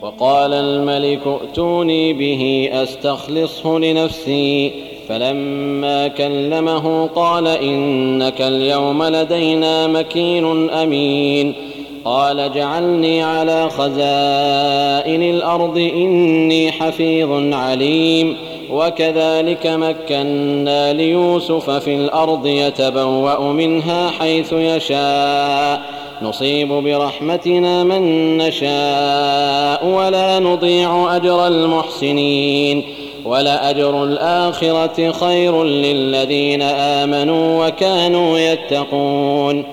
وقال الملك ائتوني به أستخلصه لنفسي. فلما كلمه قال إنك اليوم لدينا مكين أمين. قال اجعلني على خزائن الأرض إني حفيظ عليم. وكذلك مكنا ليوسف في الأرض يتبوأ منها حيث يشاء نصيب برحمتنا من نشاء ولا نضيع أجر المحسنين ولأجر الآخرة خير للذين آمنوا وكانوا يتقون.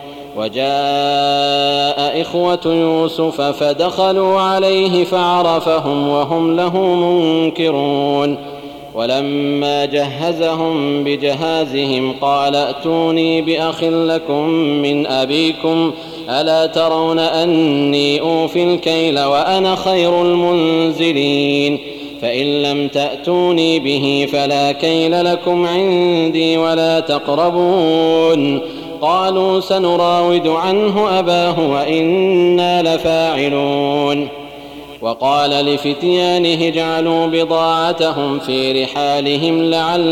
وجاء إخوة يوسف فدخلوا عليه فعرفهم وهم له منكرون. ولما جهزهم بجهازهم قال ائتوني بأخ لكم من أبيكم ألا ترون أني أوفي الكيل وأنا خير المنزلين. فإن لم تأتوني به فلا كيل لكم عندي ولا تقربون. قالوا سنراود عنه أباه وإنا لفاعلون. وقال لفتيانه اجعلوا بضاعتهم في رحالهم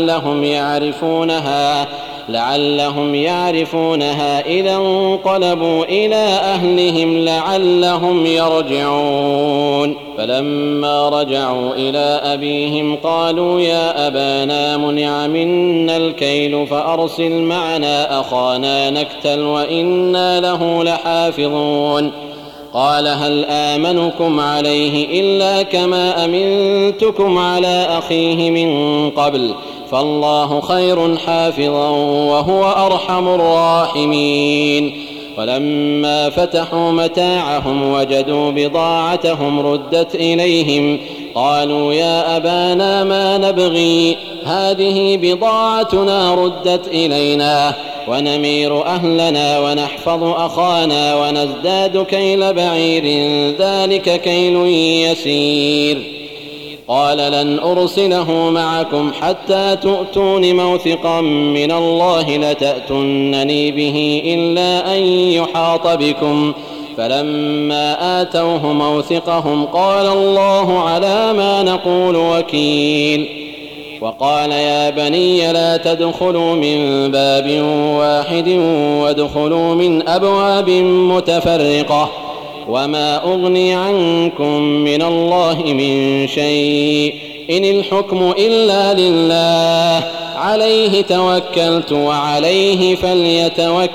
لعلهم يعرفونها إذا انقلبوا إلى أهلهم لعلهم يرجعون. فلما رجعوا إلى أبيهم قالوا يا أبانا منع منا الكيل فأرسل معنا أخانا نكتل وإنا له لحافظون. قال هل آمنكم عليه إلا كما أمنتكم على أخيه من قبل فالله خير حافظا وهو أرحم الراحمين. ولما فتحوا متاعهم وجدوا بضاعتهم ردت إليهم قالوا يا أبانا ما نبغي هذه بضاعتنا ردت إلينا ونمير أهلنا ونحفظ أخانا ونزداد كيل بعير ذلك كيل يسير. قال لن أرسله معكم حتى تؤتون موثقا من الله لتأتونني به إلا أن يحاط بكم. فلما آتوه موثقهم قال الله على ما نقول وكيل. وقال يا بني لا تدخلوا من باب واحد وادخلوا من أبواب متفرقة وما أغني عنكم من الله من شيء إن الحكم إلا لله عليه توكلت وعليه فليتوكل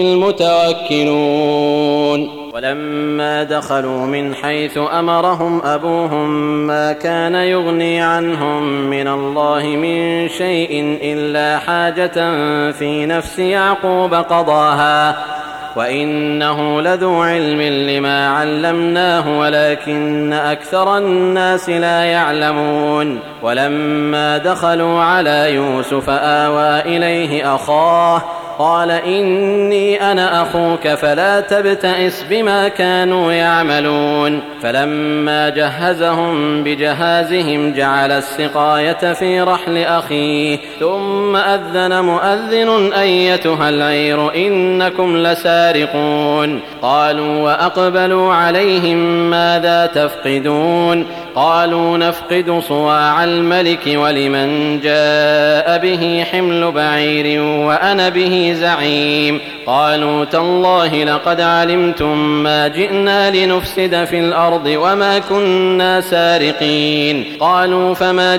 المتوكلون. ولما دخلوا من حيث أمرهم أبوهم ما كان يغني عنهم من الله من شيء إلا حاجة في نفس يعقوب قضاها وإنه لذو علم لما علمناه ولكن أكثر الناس لا يعلمون. ولما دخلوا على يوسف آوى إليه أخاه قال إني أنا أخوك فلا تبتئس بما كانوا يعملون. فلما جهزهم بجهازهم جعل السقاية في رحل أخيه ثم أذن مؤذن أيتها العير إنكم لسارقون. قالوا وأقبلوا عليهم ماذا تفقدون قالوا نفقد صواع الملك ولمن جاء به حمل بعير وأنا به زعيم. قالوا تالله لقد علمتم ما جئنا لنفسد في الأرض وما كنا سارقين. قالوا فما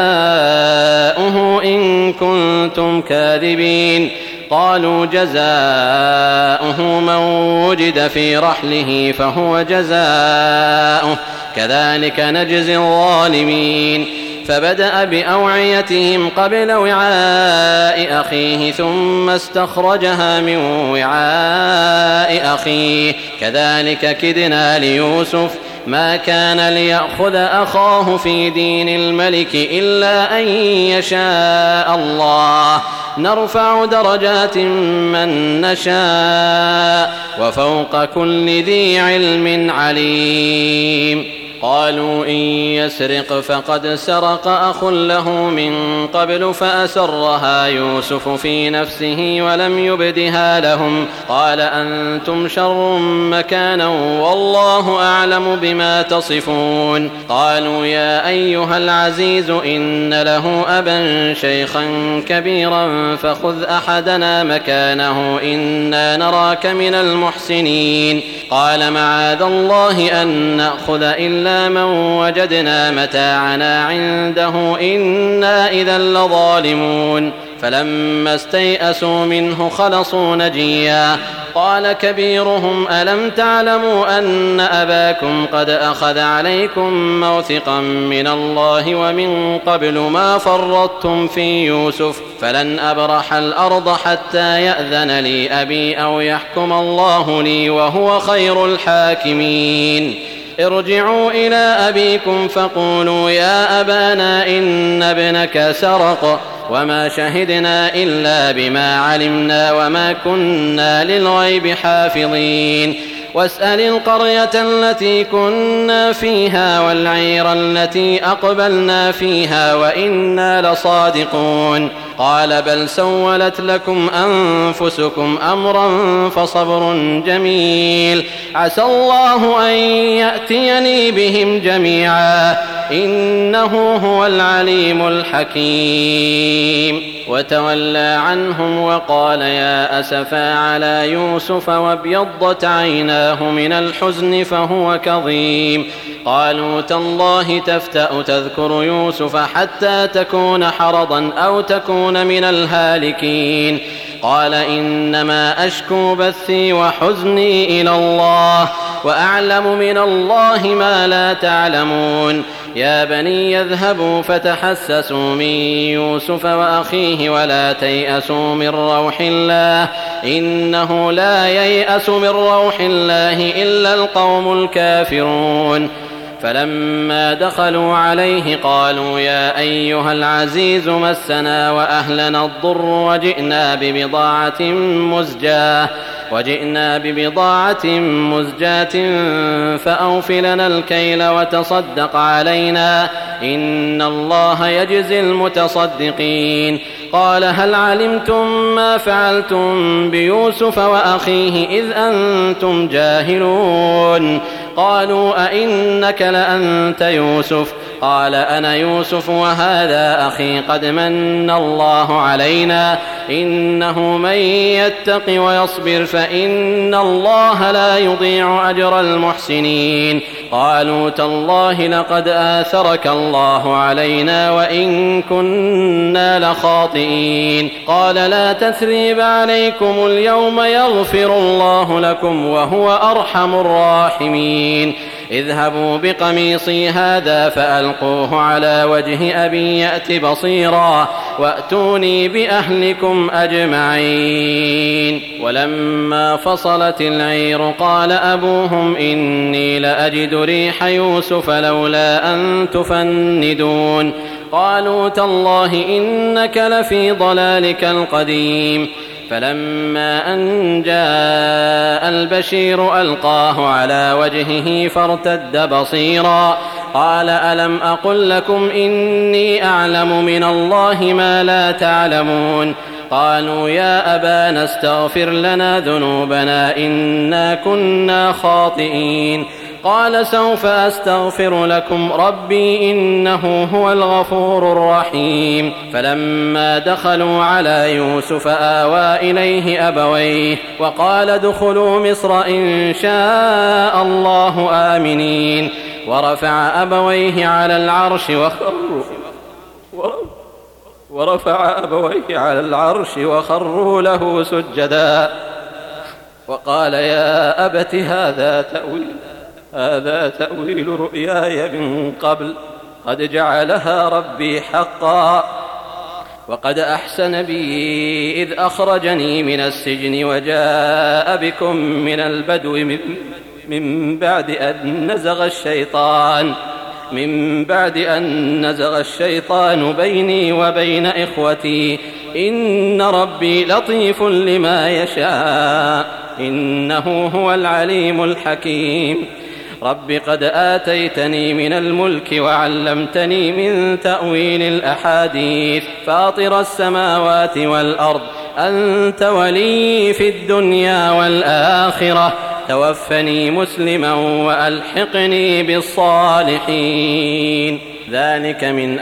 جزاؤه إن كنتم كاذبين. قالوا جزاؤه من وجد في رحله فهو جزاؤه كذلك نجزي الظالمين. فبدأ بأوعيتهم قبل وعاء أخيه ثم استخرجها من وعاء أخيه كذلك كدنا ليوسف ما كان ليأخذ أخاه في دين الملك إلا أن يشاء الله نرفع درجات من نشاء وفوق كل ذي علم عليم. قالوا إن يسرق فقد سرق أخ له من قبل فأسرها يوسف في نفسه ولم يبدها لهم قال أنتم شر مكانا والله أعلم بما تصفون قالوا يا أيها العزيز إن له أبا شيخا كبيرا فخذ أحدنا مكانه إنا نراك من المحسنين قال معاذ الله أن نأخذ إلا من وجدنا متاعنا عنده إنا إذا لظالمون فلما استيئسوا منه خلصوا نجيا قال كبيرهم ألم تعلموا أن أباكم قد أخذ عليكم موثقا من الله ومن قبل ما فرطتم في يوسف فلن أبرح الأرض حتى يأذن لي أبي أو يحكم الله لي وهو خير الحاكمين ارجعوا إلى أبيكم فقولوا يا أبانا إن ابنك سرق وما شهدنا إلا بما علمنا وما كنا للغيب حافظين واسأل القرية التي كنا فيها والعير التي أقبلنا فيها وإنا لصادقون قال بل سولت لكم أنفسكم أمرا فصبر جميل عسى الله أن يأتيني بهم جميعا إنه هو العليم الحكيم وتولى عنهم وقال يا أسفا على يوسف وابيضت عيناه من الحزن فهو كظيم قالوا تالله تفتأ تذكر يوسف حتى تكون حرضا أو تكون من الهالكين قال إنما أشكو بثي وحزني إلى الله وأعلم من الله ما لا تعلمون يا بني يذهبوا فتحسسوا من يوسف وأخيه ولا تيأسوا من روح الله إنه لا ييأس من روح الله إلا القوم الكافرون فلما دخلوا عليه قالوا يا أيها العزيز مسنا وأهلنا الضر وجئنا ببضاعة مزجاة فأوف لنا الكيل وتصدق علينا إن الله يجزي المتصدقين قال هل علمتم ما فعلتم بيوسف وأخيه إذ أنتم جاهلون قالوا أئنك لأنت يوسف قال أنا يوسف وهذا أخي قد من الله علينا إنه من يتق ويصبر فإن الله لا يضيع أجر المحسنين قالوا تالله لقد آثرك الله علينا وإن كنا لخاطئين قال لا تثريب عليكم اليوم يغفر الله لكم وهو أرحم الراحمين اذهبوا بقميصي هذا فألقوه على وجه أبي يأت بصيرا وأتوني بأهلكم أجمعين ولما فصلت العير قال أبوهم إني لأجد ريح يوسف لولا أن تفندون قالوا تالله إنك لفي ضلالك القديم فلما أن جاء البشير ألقاه على وجهه فارتد بصيرا قال ألم أقل لكم إني أعلم من الله ما لا تعلمون قالوا يا أبانا استغفر لنا ذنوبنا إنا كنا خاطئين قال سوف أستغفر لكم ربي إنه هو الغفور الرحيم فلما دخلوا على يوسف آوى إليه أبويه وقال ادخلوا مصر إن شاء الله آمنين ورفع أبويه على العرش وخروا له سجدا وقال يا أبت هذا تأويل رؤياي من قبل قد جعلها ربي حقا وقد أحسن بي إذ أخرجني من السجن وجاء بكم من البدو من بعد أن نزغ الشيطان بيني وبين إخوتي إن ربي لطيف لما يشاء إنه هو العليم الحكيم رب قد آتيتني من الملك وعلمتني من تأويل الأحاديث فاطر السماوات والأرض أنت ولي في الدنيا والآخرة توفني مسلما وألحقني بالصالحين ذلك من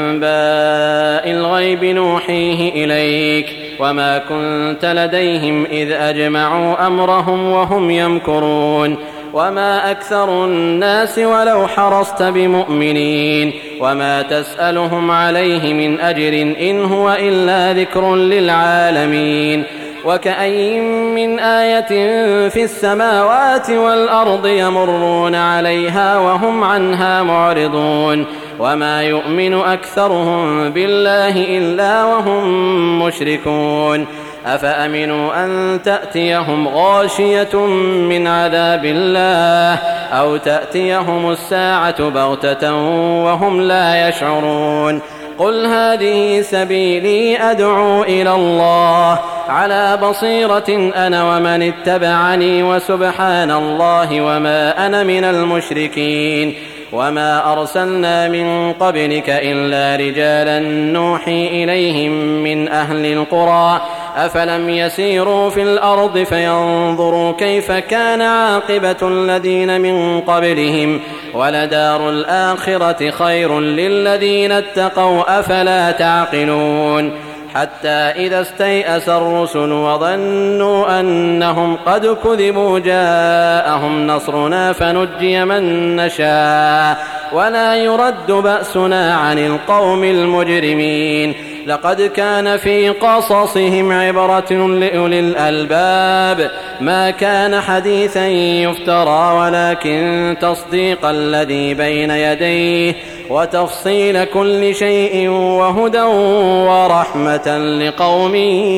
أنباء الغيب نوحيه إليك وما كنت لديهم إذ أجمعوا أمرهم وهم يمكرون وما أكثر الناس ولو حرصت بمؤمنين وما تسألهم عليه من أجر إن هو إلا ذكر للعالمين وكأين من آية في السماوات والأرض يمرون عليها وهم عنها معرضون وما يؤمن أكثرهم بالله إلا وهم مشركون أفأمنوا أن تأتيهم غاشية من عذاب الله أو تأتيهم الساعة بغتة وهم لا يشعرون قل هذه سبيلي أدعو إلى الله على بصيرة أنا ومن اتبعني وسبحان الله وما أنا من المشركين وما أرسلنا من قبلك إلا رجالا نوحي إليهم من أهل القرى أفلم يسيروا في الأرض فينظروا كيف كان عاقبة الذين من قبلهم ولدار الآخرة خير للذين اتقوا أفلا تعقلون حتى إذا استيأس الرسل وظنوا أنهم قد كذبوا جاءهم نصرنا فنجي من نشاء ولا يرد بأسنا عن القوم المجرمين لقد كان في قصصهم عبرة لأولي الألباب ما كان حديثا يفترى ولكن تصديق الذي بين يديه وتفصيل كل شيء وهدى ورحمة لقوم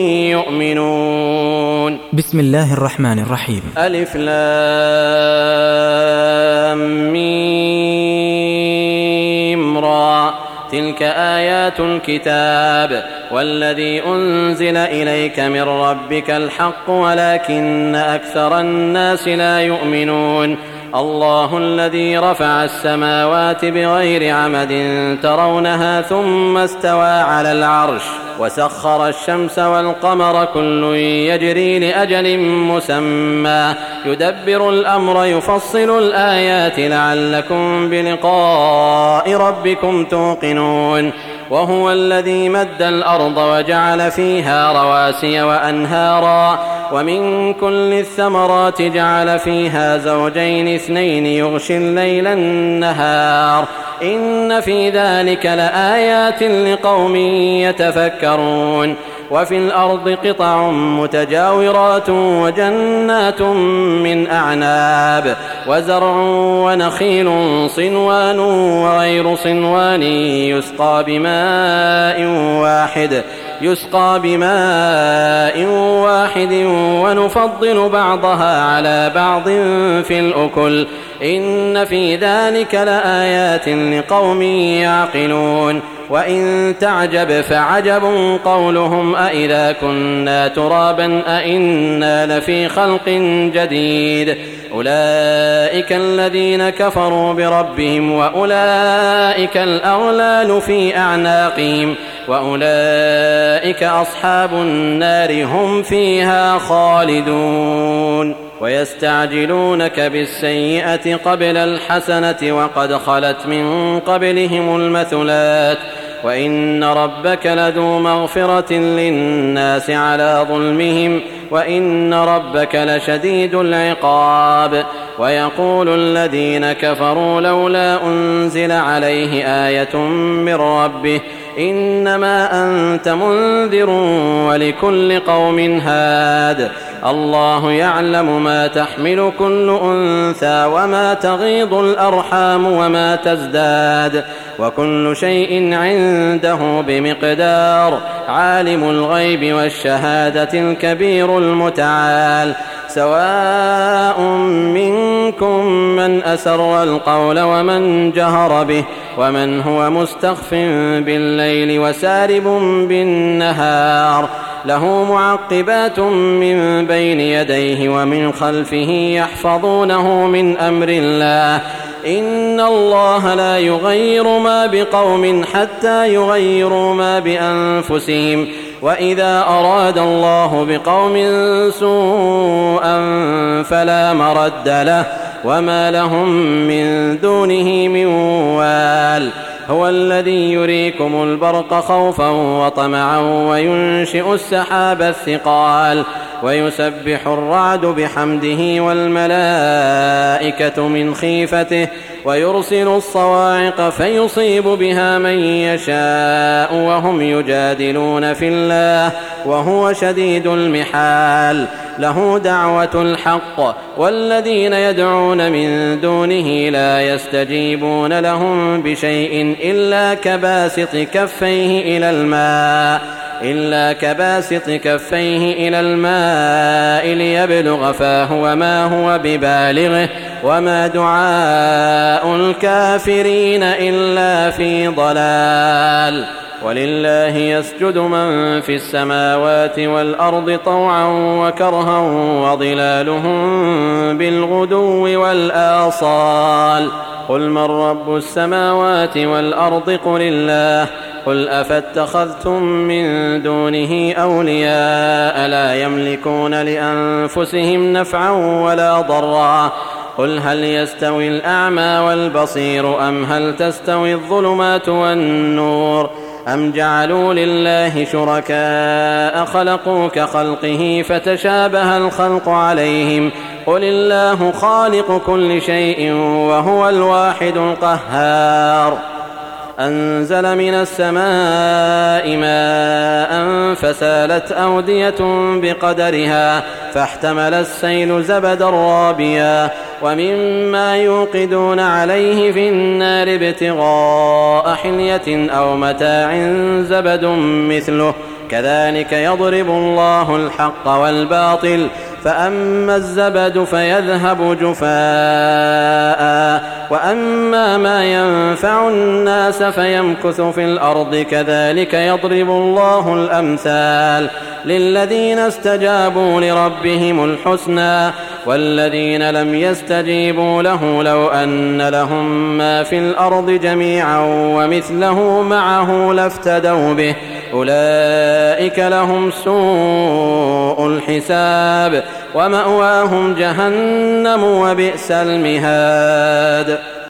يؤمنون. بسم الله الرحمن الرحيم. ألف لام ميم را تلك آيات الكتاب والذي أنزل إليك من ربك الحق ولكن أكثر الناس لا يؤمنون الله الذي رفع السماوات بغير عمد ترونها ثم استوى على العرش وسخر الشمس والقمر كل يجري لأجل مسمى يدبر الأمر يفصل الآيات لعلكم بلقاء ربكم توقنون وهو الذي مد الأرض وجعل فيها رواسي وأنهارا ومن كل الثمرات جعل فيها زوجين اثنين يغشي الليل النهار إن في ذلك لآيات لقوم يتفكرون وفي الأرض قطع متجاورات وجنات من أعناب وزرع ونخيل صنوان وغير صنوان يسقى بماء واحد ونفضل بعضها على بعض في الأكل إن في ذلك لآيات لقوم يعقلون وإن تعجب فعجب قولهم أإذا كنا ترابا أإنا لفي خلق جديد أولئك الذين كفروا بربهم وأولئك الأغلال في أعناقهم وأولئك أصحاب النار هم فيها خالدون ويستعجلونك بالسيئة قبل الحسنة وقد خلت من قبلهم المثلات وإن ربك لذو مغفرة للناس على ظلمهم وإن ربك لشديد العقاب ويقول الذين كفروا لولا أنزل عليه آية من ربه إنما أنت منذر ولكل قوم هاد الله يعلم ما تحمل كل أنثى وما تغيض الأرحام وما تزداد وكل شيء عنده بمقدار عالم الغيب والشهادة الكبير المتعال سواء منكم من أسر القول ومن جهر به ومن هو مستخف بالليل وسارب بالنهار له معقبات من بين يديه ومن خلفه يحفظونه من أمر الله إن الله لا يغير ما بقوم حتى يغيروا ما بأنفسهم وإذا أراد الله بقوم سوءا فلا مرد له وما لهم من دونه من وال هو الذي يريكم البرق خوفا وطمعا وينشئ السحاب الثقال ويسبح الرعد بحمده والملائكة من خيفته ويرسل الصواعق فيصيب بها من يشاء وهم يجادلون في الله وهو شديد المحال له دعوة الحق والذين يدعون من دونه لا يستجيبون لهم بشيء إلا كباسط كفيه إلى الماء ليبلغ فاه وما هو ببالغه وما دعاء الكافرين إلا في ضلال ولله يسجد من في السماوات والأرض طوعا وكرها وظلالهم بالغدو والآصال قل من رب السماوات والأرض قل الله قل أفاتخذتم من دونه أولياء لا يملكون لأنفسهم نفعا ولا ضرا قل هل يستوي الأعمى والبصير أم هل تستوي الظلمات والنور أم جعلوا لله شركاء خلقوا كخلقه فتشابه الخلق عليهم قل الله خالق كل شيء وهو الواحد القهار أنزل من السماء ماء فسالت أودية بقدرها فاحتمل السيل زبدا رابيا ومما يوقدون عليه في النار ابتغاء حلية أو متاع زبد مثله كذلك يضرب الله الحق والباطل فأما الزبد فيذهب جفاء وأما ما ينفع الناس فيمكث في الأرض كذلك يضرب الله الأمثال للذين استجابوا لربهم الحسنى والذين لم يستجيبوا له لو أن لهم ما في الأرض جميعا ومثله معه لافتدوا به أولئك لهم سوء الحساب ومأواهم جهنم وبئس المهاد